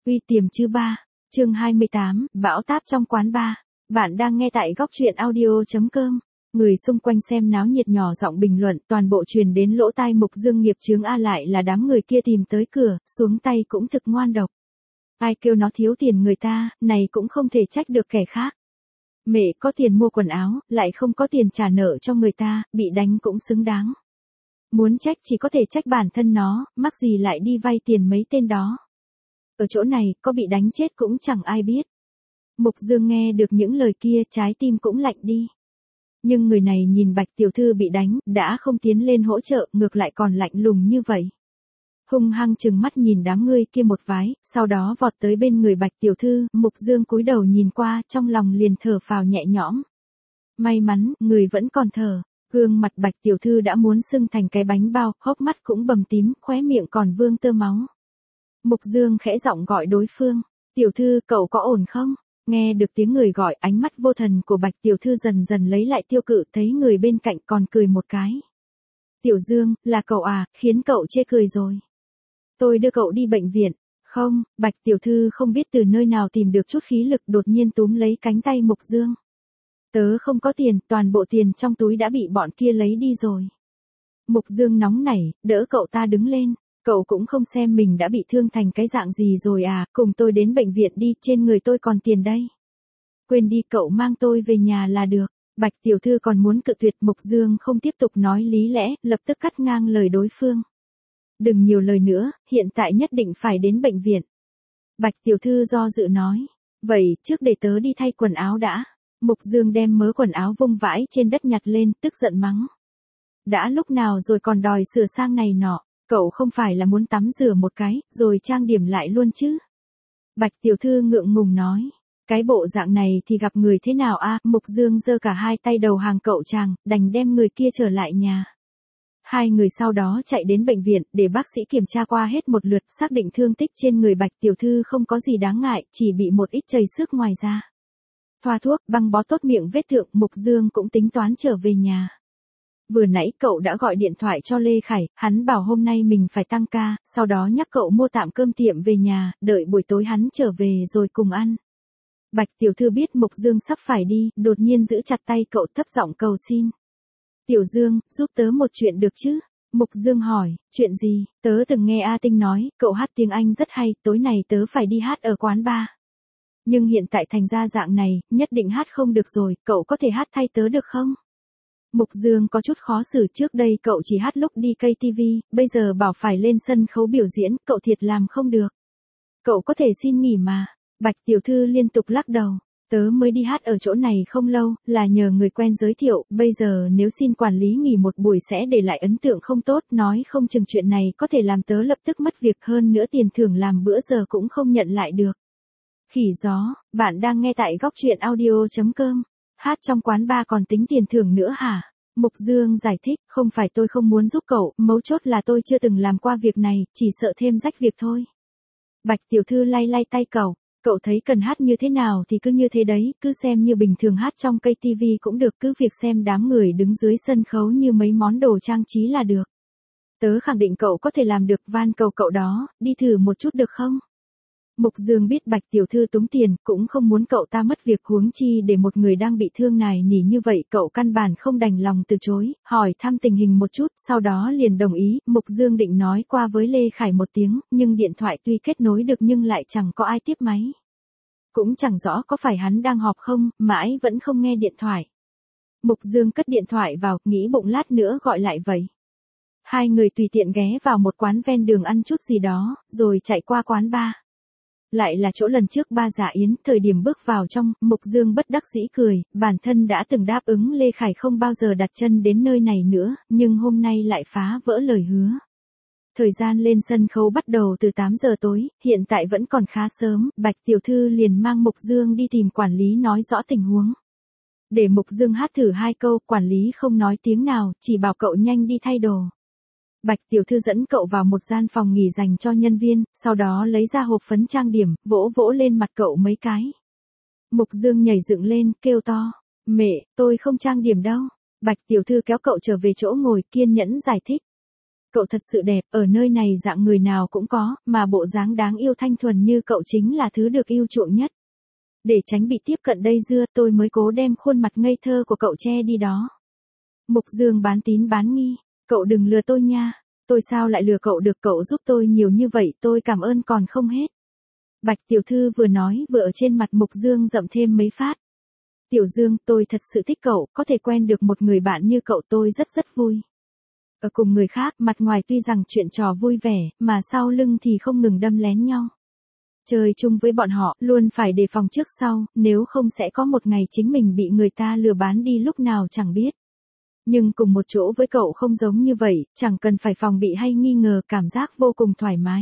Quy tiềm chứ ba. Chương 28, bão táp trong quán bar. Bạn đang nghe tại góc truyện audio.com. Người xung quanh xem náo nhiệt nhỏ giọng bình luận, toàn bộ truyền đến lỗ tai Mục Dương nghiệp chướng a lại là đám người kia tìm tới cửa, xuống tay cũng thực ngoan độc. Ai kêu nó thiếu tiền người ta, này cũng không thể trách được kẻ khác. Mẹ có tiền mua quần áo, lại không có tiền trả nợ cho người ta, bị đánh cũng xứng đáng. Muốn trách chỉ có thể trách bản thân nó, mắc gì lại đi vay tiền mấy tên đó. Ở chỗ này, có bị đánh chết cũng chẳng ai biết. Mục Dương nghe được những lời kia, trái tim cũng lạnh đi. Nhưng người này nhìn Bạch tiểu thư bị đánh, đã không tiến lên hỗ trợ, ngược lại còn lạnh lùng như vậy. Hung hăng trừng mắt nhìn đám người kia một vái, sau đó vọt tới bên người Bạch tiểu thư, Mục Dương cúi đầu nhìn qua, trong lòng liền thở phào nhẹ nhõm. May mắn, người vẫn còn thở. Gương mặt Bạch tiểu thư đã muốn sưng thành cái bánh bao, hốc mắt cũng bầm tím, khóe miệng còn vương tơ máu. Mục Dương khẽ giọng gọi đối phương, tiểu thư cậu có ổn không? Nghe được tiếng người gọi, ánh mắt vô thần của Bạch tiểu thư dần dần lấy lại tiêu cự, thấy người bên cạnh còn cười một cái. Tiểu Dương, là cậu à, khiến cậu chê cười rồi. Tôi đưa cậu đi bệnh viện. Không, Bạch tiểu thư không biết từ nơi nào tìm được chút khí lực, đột nhiên túm lấy cánh tay Mục Dương. Tớ không có tiền, toàn bộ tiền trong túi đã bị bọn kia lấy đi rồi. Mục Dương nóng nảy, đỡ cậu ta đứng lên. Cậu cũng không xem mình đã bị thương thành cái dạng gì rồi à, cùng tôi đến bệnh viện đi, trên người tôi còn tiền đây. Quên đi, cậu mang tôi về nhà là được. Bạch tiểu thư còn muốn cự tuyệt, Mục Dương không tiếp tục nói lý lẽ, lập tức cắt ngang lời đối phương. Đừng nhiều lời nữa, hiện tại nhất định phải đến bệnh viện. Bạch tiểu thư do dự nói. Vậy, trước để tớ đi thay quần áo đã. Mục Dương đem mớ quần áo vung vãi trên đất nhặt lên, tức giận mắng. Đã lúc nào rồi còn đòi sửa sang này nọ. Cậu không phải là muốn tắm rửa một cái, rồi trang điểm lại luôn chứ? Bạch tiểu thư ngượng ngùng nói. Cái bộ dạng này thì gặp người thế nào a? Mục Dương giơ cả hai tay đầu hàng cậu chàng, đành đem người kia trở lại nhà. Hai người sau đó chạy đến bệnh viện, để bác sĩ kiểm tra qua hết một lượt, xác định thương tích trên người Bạch tiểu thư không có gì đáng ngại, chỉ bị một ít chảy xước ngoài da. Thoa thuốc, băng bó tốt miệng vết thương, Mục Dương cũng tính toán trở về nhà. Vừa nãy cậu đã gọi điện thoại cho Lê Khải, hắn bảo hôm nay mình phải tăng ca, sau đó nhắc cậu mua tạm cơm tiệm về nhà, đợi buổi tối hắn trở về rồi cùng ăn. Bạch tiểu thư biết Mục Dương sắp phải đi, đột nhiên giữ chặt tay cậu, thấp giọng cầu xin. Tiểu Dương, giúp tớ một chuyện được chứ? Mục Dương hỏi, chuyện gì? Tớ từng nghe A Tinh nói, cậu hát tiếng Anh rất hay, tối này tớ phải đi hát ở quán bar. Nhưng hiện tại thành ra dạng này, nhất định hát không được rồi, cậu có thể hát thay tớ được không? Mục Dương có chút khó xử, trước đây cậu chỉ hát lúc đi KTV, bây giờ bảo phải lên sân khấu biểu diễn, cậu thiệt làm không được. Cậu có thể xin nghỉ mà. Bạch tiểu thư liên tục lắc đầu. Tớ mới đi hát ở chỗ này không lâu, là nhờ người quen giới thiệu, bây giờ nếu xin quản lý nghỉ một buổi sẽ để lại ấn tượng không tốt, nói không chừng chuyện này có thể làm tớ lập tức mất việc, hơn nữa tiền thưởng làm bữa giờ cũng không nhận lại được. Khỉ gió, bạn đang nghe tại góc truyện audio.com. Hát trong quán bar còn tính tiền thưởng nữa hả? Mục Dương giải thích, không phải tôi không muốn giúp cậu, mấu chốt là tôi chưa từng làm qua việc này, chỉ sợ thêm rách việc thôi. Bạch tiểu thư lay lay tay cậu thấy cần hát như thế nào thì cứ như thế đấy, cứ xem như bình thường hát trong cây TV cũng được, cứ việc xem đám người đứng dưới sân khấu như mấy món đồ trang trí là được. Tớ khẳng định cậu có thể làm được, van cầu cậu đó, đi thử một chút được không? Mục Dương biết Bạch tiểu thư túng tiền, cũng không muốn cậu ta mất việc, huống chi để một người đang bị thương nài nỉ như vậy, cậu căn bản không đành lòng từ chối, hỏi thăm tình hình một chút, sau đó liền đồng ý. Mục Dương định nói qua với Lê Khải một tiếng, nhưng điện thoại tuy kết nối được nhưng lại chẳng có ai tiếp máy. Cũng chẳng rõ có phải hắn đang họp không, mãi vẫn không nghe điện thoại. Mục Dương cất điện thoại vào, nghĩ bụng lát nữa gọi lại vậy. Hai người tùy tiện ghé vào một quán ven đường ăn chút gì đó, rồi chạy qua quán bar. Lại là chỗ lần trước ba dạ yến, thời điểm bước vào trong, Mục Dương bất đắc dĩ cười, bản thân đã từng đáp ứng Lê Khải không bao giờ đặt chân đến nơi này nữa, nhưng hôm nay lại phá vỡ lời hứa. Thời gian lên sân khấu bắt đầu từ 8 giờ tối, hiện tại vẫn còn khá sớm, Bạch tiểu thư liền mang Mục Dương đi tìm quản lý nói rõ tình huống. Để Mục Dương hát thử 2 câu, quản lý không nói tiếng nào, chỉ bảo cậu nhanh đi thay đồ. Bạch tiểu thư dẫn cậu vào một gian phòng nghỉ dành cho nhân viên, sau đó lấy ra hộp phấn trang điểm, vỗ vỗ lên mặt cậu mấy cái. Mục Dương nhảy dựng lên, kêu to, mẹ, tôi không trang điểm đâu. Bạch tiểu thư kéo cậu trở về chỗ ngồi, kiên nhẫn giải thích. Cậu thật sự đẹp, ở nơi này dạng người nào cũng có, mà bộ dáng đáng yêu thanh thuần như cậu chính là thứ được yêu chuộng nhất. Để tránh bị tiếp cận dây dưa, tôi mới cố đem khuôn mặt ngây thơ của cậu che đi đó. Mục Dương bán tín bán nghi, cậu đừng lừa tôi nha. Tôi sao lại lừa cậu được, cậu giúp tôi nhiều như vậy, tôi cảm ơn còn không hết. Bạch tiểu thư vừa nói vừa ở trên mặt Mục Dương dậm thêm mấy phát. Tiểu Dương, tôi thật sự thích cậu, có thể quen được một người bạn như cậu tôi rất rất vui. Ở cùng người khác, mặt ngoài tuy rằng chuyện trò vui vẻ, mà sau lưng thì không ngừng đâm lén nhau. Chơi chung với bọn họ, luôn phải đề phòng trước sau, nếu không sẽ có một ngày chính mình bị người ta lừa bán đi lúc nào chẳng biết. Nhưng cùng một chỗ với cậu không giống như vậy, chẳng cần phải phòng bị hay nghi ngờ, cảm giác vô cùng thoải mái.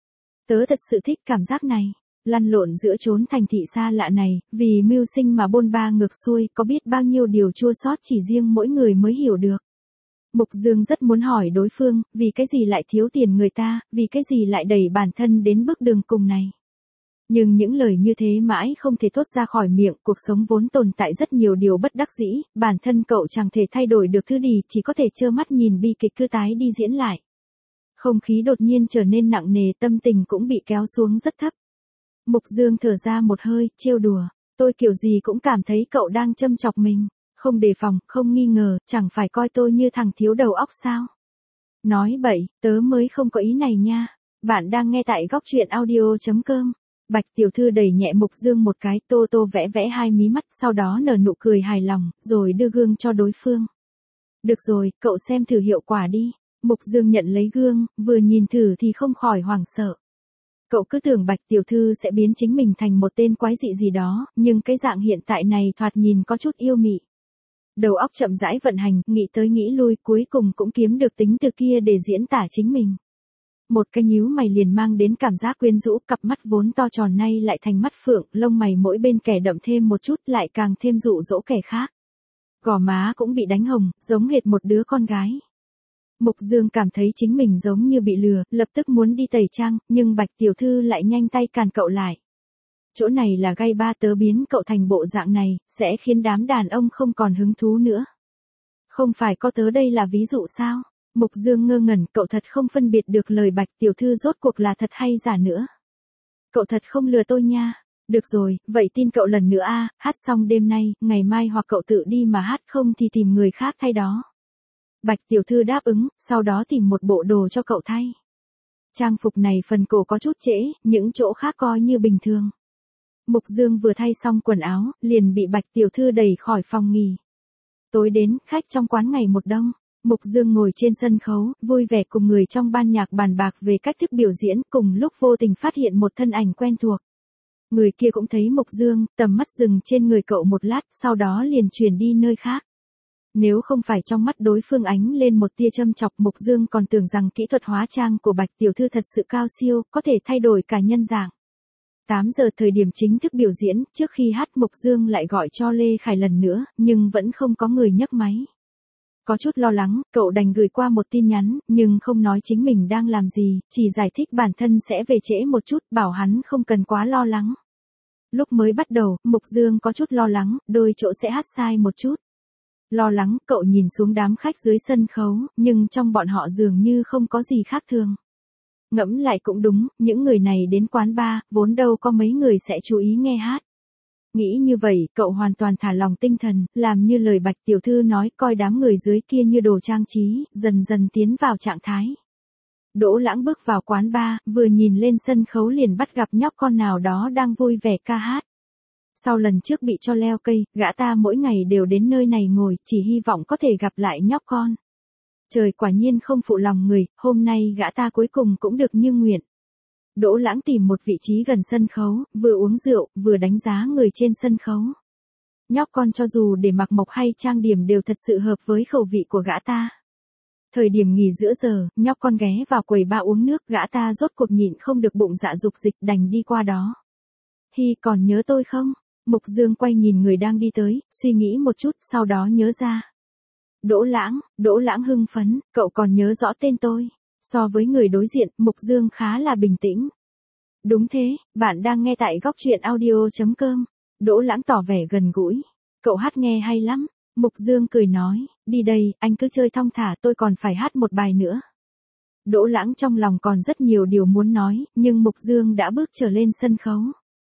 Tớ thật sự thích cảm giác này. Lăn lộn giữa chốn thành thị xa lạ này, vì mưu sinh mà bôn ba ngược xuôi, có biết bao nhiêu điều chua xót chỉ riêng mỗi người mới hiểu được. Mục Dương rất muốn hỏi đối phương, vì cái gì lại thiếu tiền người ta, vì cái gì lại đẩy bản thân đến bước đường cùng này. Nhưng những lời như thế mãi không thể thốt ra khỏi miệng, cuộc sống vốn tồn tại rất nhiều điều bất đắc dĩ, bản thân cậu chẳng thể thay đổi được thứ gì, chỉ có thể trơ mắt nhìn bi kịch cứ tái đi diễn lại. Không khí đột nhiên trở nên nặng nề, tâm tình cũng bị kéo xuống rất thấp. Mục Dương thở ra một hơi, trêu đùa, tôi kiểu gì cũng cảm thấy cậu đang châm chọc mình, không đề phòng, không nghi ngờ, chẳng phải coi tôi như thằng thiếu đầu óc sao. Nói bậy, tớ mới không có ý này nha. Bạn đang nghe tại góc truyện audio.com. Bạch tiểu thư đẩy nhẹ Mục Dương một cái, tô tô vẽ vẽ hai mí mắt, sau đó nở nụ cười hài lòng, rồi đưa gương cho đối phương. Được rồi, cậu xem thử hiệu quả đi. Mục Dương nhận lấy gương, vừa nhìn thử thì không khỏi hoảng sợ. Cậu cứ tưởng Bạch tiểu thư sẽ biến chính mình thành một tên quái dị gì đó, nhưng cái dạng hiện tại này thoạt nhìn có chút yêu mị. Đầu óc chậm rãi vận hành, nghĩ tới nghĩ lui, cuối cùng cũng kiếm được tính từ kia để diễn tả chính mình. Một cái nhíu mày liền mang đến cảm giác quyến rũ, cặp mắt vốn to tròn nay lại thành mắt phượng, lông mày mỗi bên kẻ đậm thêm một chút lại càng thêm dụ dỗ kẻ khác. Gò má cũng bị đánh hồng, giống hệt một đứa con gái. Mục Dương cảm thấy chính mình giống như bị lừa, lập tức muốn đi tẩy trang, nhưng Bạch tiểu thư lại nhanh tay cản cậu lại. Chỗ này là gai ba, tớ biến cậu thành bộ dạng này, sẽ khiến đám đàn ông không còn hứng thú nữa. Không phải có tớ đây là ví dụ sao? Mục Dương ngơ ngẩn, cậu thật không phân biệt được lời Bạch tiểu thư rốt cuộc là thật hay giả nữa. Cậu thật không lừa tôi nha. Được rồi, vậy tin cậu lần nữa a, hát xong đêm nay, ngày mai hoặc cậu tự đi mà hát, không thì tìm người khác thay đó. Bạch tiểu thư đáp ứng, sau đó tìm một bộ đồ cho cậu thay. Trang phục này phần cổ có chút trễ, những chỗ khác coi như bình thường. Mục Dương vừa thay xong quần áo, liền bị Bạch tiểu thư đẩy khỏi phòng nghỉ. Tối đến, khách trong quán ngày một đông. Mục Dương ngồi trên sân khấu, vui vẻ cùng người trong ban nhạc bàn bạc về cách thức biểu diễn, cùng lúc vô tình phát hiện một thân ảnh quen thuộc. Người kia cũng thấy Mục Dương, tầm mắt dừng trên người cậu một lát, sau đó liền chuyển đi nơi khác. Nếu không phải trong mắt đối phương ánh lên một tia châm chọc, Mục Dương còn tưởng rằng kỹ thuật hóa trang của Bạch tiểu thư thật sự cao siêu, có thể thay đổi cả nhân dạng. 8 giờ thời điểm chính thức biểu diễn, trước khi hát Mục Dương lại gọi cho Lê Khải lần nữa, nhưng vẫn không có người nhấc máy. Có chút lo lắng, cậu đành gửi qua một tin nhắn, nhưng không nói chính mình đang làm gì, chỉ giải thích bản thân sẽ về trễ một chút, bảo hắn không cần quá lo lắng. Lúc mới bắt đầu, Mục Dương có chút lo lắng, đôi chỗ sẽ hát sai một chút. Lo lắng, cậu nhìn xuống đám khách dưới sân khấu, nhưng trong bọn họ dường như không có gì khác thường. Ngẫm lại cũng đúng, những người này đến quán bar, vốn đâu có mấy người sẽ chú ý nghe hát. Nghĩ như vậy, cậu hoàn toàn thả lòng tinh thần, làm như lời Bạch tiểu thư nói, coi đám người dưới kia như đồ trang trí, dần dần tiến vào trạng thái. Đỗ Lãng bước vào quán bar, vừa nhìn lên sân khấu liền bắt gặp nhóc con nào đó đang vui vẻ ca hát. Sau lần trước bị cho leo cây, gã ta mỗi ngày đều đến nơi này ngồi, chỉ hy vọng có thể gặp lại nhóc con. Trời quả nhiên không phụ lòng người, hôm nay gã ta cuối cùng cũng được như nguyện. Đỗ Lãng tìm một vị trí gần sân khấu, vừa uống rượu, vừa đánh giá người trên sân khấu. Nhóc con cho dù để mặc mộc hay trang điểm đều thật sự hợp với khẩu vị của gã ta. Thời điểm nghỉ giữa giờ, nhóc con ghé vào quầy bar uống nước, gã ta rốt cuộc nhịn không được bụng dạ dục dịch đành đi qua đó. Hi, còn nhớ tôi không? Mục Dương quay nhìn người đang đi tới, suy nghĩ một chút, sau đó nhớ ra. Đỗ Lãng hưng phấn, cậu còn nhớ rõ tên tôi. So với người đối diện, Mục Dương khá là bình tĩnh. Đúng thế, bạn đang nghe tại góc truyện audio.com. Đỗ Lãng tỏ vẻ gần gũi. Cậu hát nghe hay lắm. Mục Dương cười nói, đi đây, anh cứ chơi thong thả, tôi còn phải hát một bài nữa. Đỗ Lãng trong lòng còn rất nhiều điều muốn nói, nhưng Mục Dương đã bước trở lên sân khấu.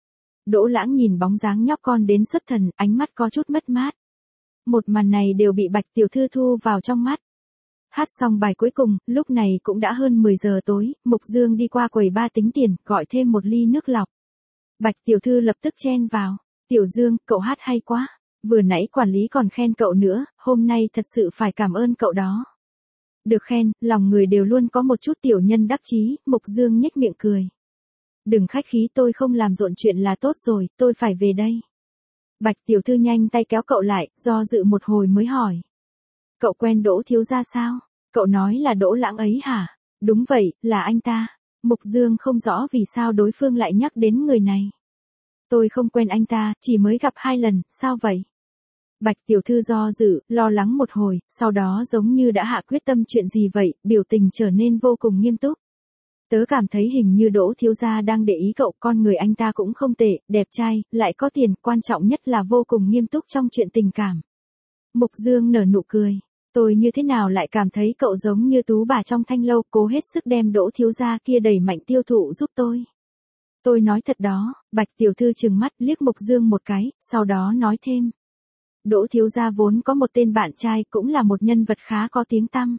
Đỗ Lãng nhìn bóng dáng nhóc con đến xuất thần, ánh mắt có chút mất mát. Một màn này đều bị Bạch tiểu thư thu vào trong mắt. Hát xong bài cuối cùng, lúc này cũng đã hơn 10 giờ tối, Mục Dương đi qua quầy ba tính tiền, gọi thêm một ly nước lọc. Bạch tiểu thư lập tức chen vào. Tiểu Dương, cậu hát hay quá. Vừa nãy quản lý còn khen cậu nữa, hôm nay thật sự phải cảm ơn cậu đó. Được khen, lòng người đều luôn có một chút tiểu nhân đắc chí, Mục Dương nhếch miệng cười. Đừng khách khí, tôi không làm rộn chuyện là tốt rồi, tôi phải về đây. Bạch tiểu thư nhanh tay kéo cậu lại, do dự một hồi mới hỏi. Cậu quen Đỗ thiếu gia sao? Cậu nói là Đỗ Lãng ấy hả? Đúng vậy, là anh ta. Mục Dương không rõ vì sao đối phương lại nhắc đến người này. Tôi không quen anh ta, chỉ mới gặp 2 lần, sao vậy? Bạch tiểu thư do dự, lo lắng một hồi, sau đó giống như đã hạ quyết tâm chuyện gì vậy, biểu tình trở nên vô cùng nghiêm túc. Tớ cảm thấy hình như Đỗ thiếu gia đang để ý cậu, con người anh ta cũng không tệ, đẹp trai, lại có tiền, quan trọng nhất là vô cùng nghiêm túc trong chuyện tình cảm. Mục Dương nở nụ cười. Tôi như thế nào lại cảm thấy cậu giống như tú bà trong thanh lâu, cố hết sức đem Đỗ thiếu gia kia đẩy mạnh tiêu thụ giúp tôi. Tôi nói thật đó. Bạch tiểu thư trừng mắt liếc Mục Dương một cái, sau đó nói thêm. Đỗ thiếu gia vốn có một tên bạn trai, cũng là một nhân vật khá có tiếng tăm.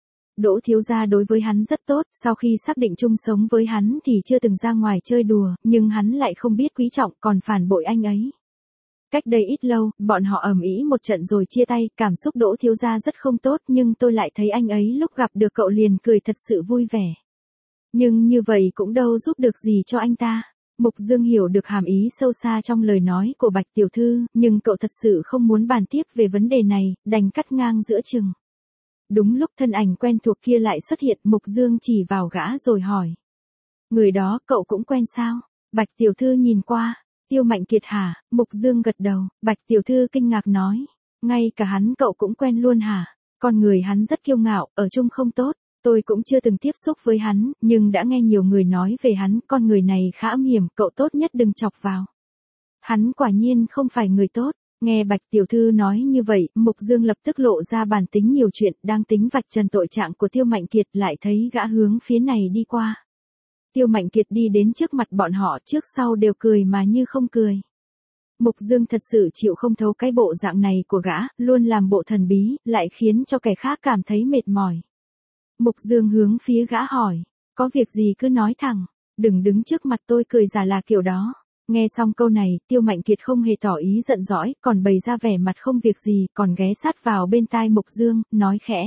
Đỗ thiếu gia đối với hắn rất tốt, sau khi xác định chung sống với hắn thì chưa từng ra ngoài chơi đùa, nhưng hắn lại không biết quý trọng, còn phản bội anh ấy. Cách đây ít lâu, bọn họ ầm ĩ một trận rồi chia tay, cảm xúc Đỗ thiếu gia rất không tốt, nhưng tôi lại thấy anh ấy lúc gặp được cậu liền cười thật sự vui vẻ. Nhưng như vậy cũng đâu giúp được gì cho anh ta. Mục Dương hiểu được hàm ý sâu xa trong lời nói của Bạch tiểu thư, nhưng cậu thật sự không muốn bàn tiếp về vấn đề này, đành cắt ngang giữa chừng. Đúng lúc thân ảnh quen thuộc kia lại xuất hiện, Mục Dương chỉ vào gã rồi hỏi. Người đó cậu cũng quen sao? Bạch tiểu thư nhìn qua. Tiêu Mạnh Kiệt hả? Mục Dương gật đầu. Bạch tiểu thư kinh ngạc nói. Ngay cả hắn cậu cũng quen luôn hả? Con người hắn rất kiêu ngạo, ở chung không tốt. Tôi cũng chưa từng tiếp xúc với hắn, nhưng đã nghe nhiều người nói về hắn, con người này khá âm hiểm, cậu tốt nhất đừng chọc vào. Hắn quả nhiên không phải người tốt. Nghe Bạch tiểu thư nói như vậy, Mục Dương lập tức lộ ra bản tính nhiều chuyện, đang tính vạch trần tội trạng của Tiêu Mạnh Kiệt, lại thấy gã hướng phía này đi qua. Tiêu Mạnh Kiệt đi đến trước mặt bọn họ, trước sau đều cười mà như không cười. Mục Dương thật sự chịu không thấu cái bộ dạng này của gã, luôn làm bộ thần bí, lại khiến cho kẻ khác cảm thấy mệt mỏi. Mục Dương hướng phía gã hỏi, có việc gì cứ nói thẳng, đừng đứng trước mặt tôi cười giả là kiểu đó. Nghe xong câu này, Tiêu Mạnh Kiệt không hề tỏ ý giận dỗi, còn bày ra vẻ mặt không việc gì, còn ghé sát vào bên tai Mục Dương, nói khẽ.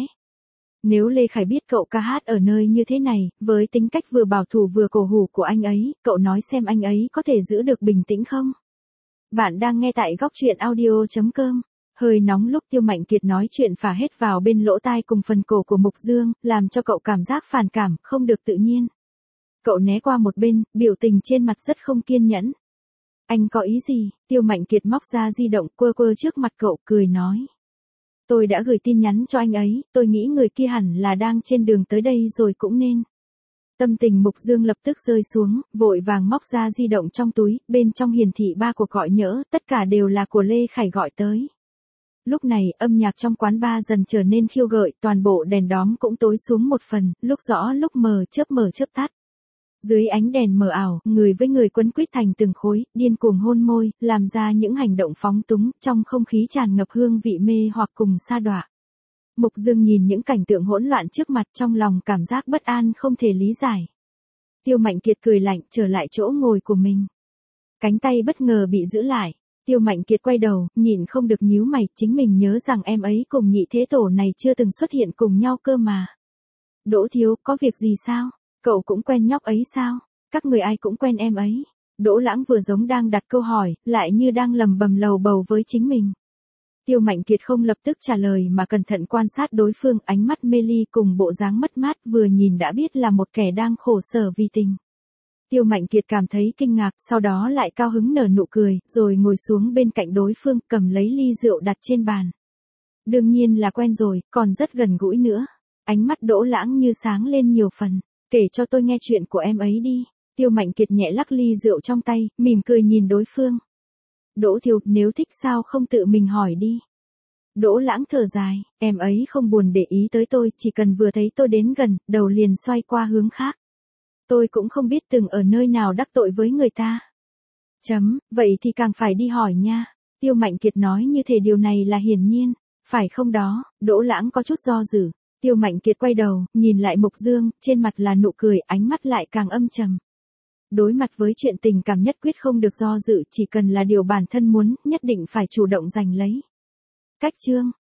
Nếu Lê Khải biết cậu ca hát ở nơi như thế này, với tính cách vừa bảo thủ vừa cổ hủ của anh ấy, cậu nói xem anh ấy có thể giữ được bình tĩnh không? Bạn đang nghe tại góc truyện audio.com. Hơi nóng lúc Tiêu Mạnh Kiệt nói chuyện phả hết vào bên lỗ tai cùng phần cổ của Mục Dương, làm cho cậu cảm giác phản cảm, không được tự nhiên. Cậu né qua một bên, biểu tình trên mặt rất không kiên nhẫn. Anh có ý gì? Tiêu Mạnh Kiệt móc ra di động quơ quơ trước mặt cậu, cười nói. Tôi đã gửi tin nhắn cho anh ấy, tôi nghĩ người kia hẳn là đang trên đường tới đây rồi cũng nên. Tâm tình Mục Dương lập tức rơi xuống, vội vàng móc ra di động trong túi, bên trong hiển thị 3 cuộc gọi nhỡ, tất cả đều là của Lê Khải gọi tới. Lúc này, âm nhạc trong quán bar dần trở nên khiêu gợi, toàn bộ đèn đóm cũng tối xuống một phần, lúc rõ lúc mờ chớp tắt. Dưới ánh đèn mờ ảo, người với người quấn quýt thành từng khối, điên cuồng hôn môi, làm ra những hành động phóng túng, trong không khí tràn ngập hương vị mê hoặc cùng sa đọa. Mục Dương nhìn những cảnh tượng hỗn loạn trước mặt, trong lòng cảm giác bất an không thể lý giải. Tiêu Mạnh Kiệt cười lạnh, trở lại chỗ ngồi của mình. Cánh tay bất ngờ bị giữ lại. Tiêu Mạnh Kiệt quay đầu, nhìn không được nhíu mày, chính mình nhớ rằng em ấy cùng Nhị Thế Tổ này chưa từng xuất hiện cùng nhau cơ mà. Đỗ thiếu, có việc gì sao? Cậu cũng quen nhóc ấy sao? Các người ai cũng quen em ấy. Đỗ Lãng vừa giống đang đặt câu hỏi, lại như đang lầm bầm lầu bầu với chính mình. Tiêu Mạnh Kiệt không lập tức trả lời mà cẩn thận quan sát đối phương, ánh mắt mê ly cùng bộ dáng mất mát, vừa nhìn đã biết là một kẻ đang khổ sở vì tình. Tiêu Mạnh Kiệt cảm thấy kinh ngạc, sau đó lại cao hứng nở nụ cười, rồi ngồi xuống bên cạnh đối phương, cầm lấy ly rượu đặt trên bàn. Đương nhiên là quen rồi, còn rất gần gũi nữa. Ánh mắt Đỗ Lãng như sáng lên nhiều phần. Kể cho tôi nghe chuyện của em ấy đi. Tiêu Mạnh Kiệt nhẹ lắc ly rượu trong tay, mỉm cười nhìn đối phương. Đỗ thiếu, nếu thích sao không tự mình hỏi đi. Đỗ Lãng thở dài, em ấy không buồn để ý tới tôi, chỉ cần vừa thấy tôi đến gần, đầu liền xoay qua hướng khác. Tôi cũng không biết từng ở nơi nào đắc tội với người ta. Vậy thì càng phải đi hỏi nha. Tiêu Mạnh Kiệt nói như thể điều này là hiển nhiên. Phải không đó? Đỗ Lãng có chút do dự. Tiêu Mạnh Kiệt quay đầu, nhìn lại Mục Dương, trên mặt là nụ cười, ánh mắt lại càng âm trầm. Đối mặt với chuyện tình cảm nhất quyết không được do dự, chỉ cần là điều bản thân muốn, nhất định phải chủ động giành lấy. Cách chương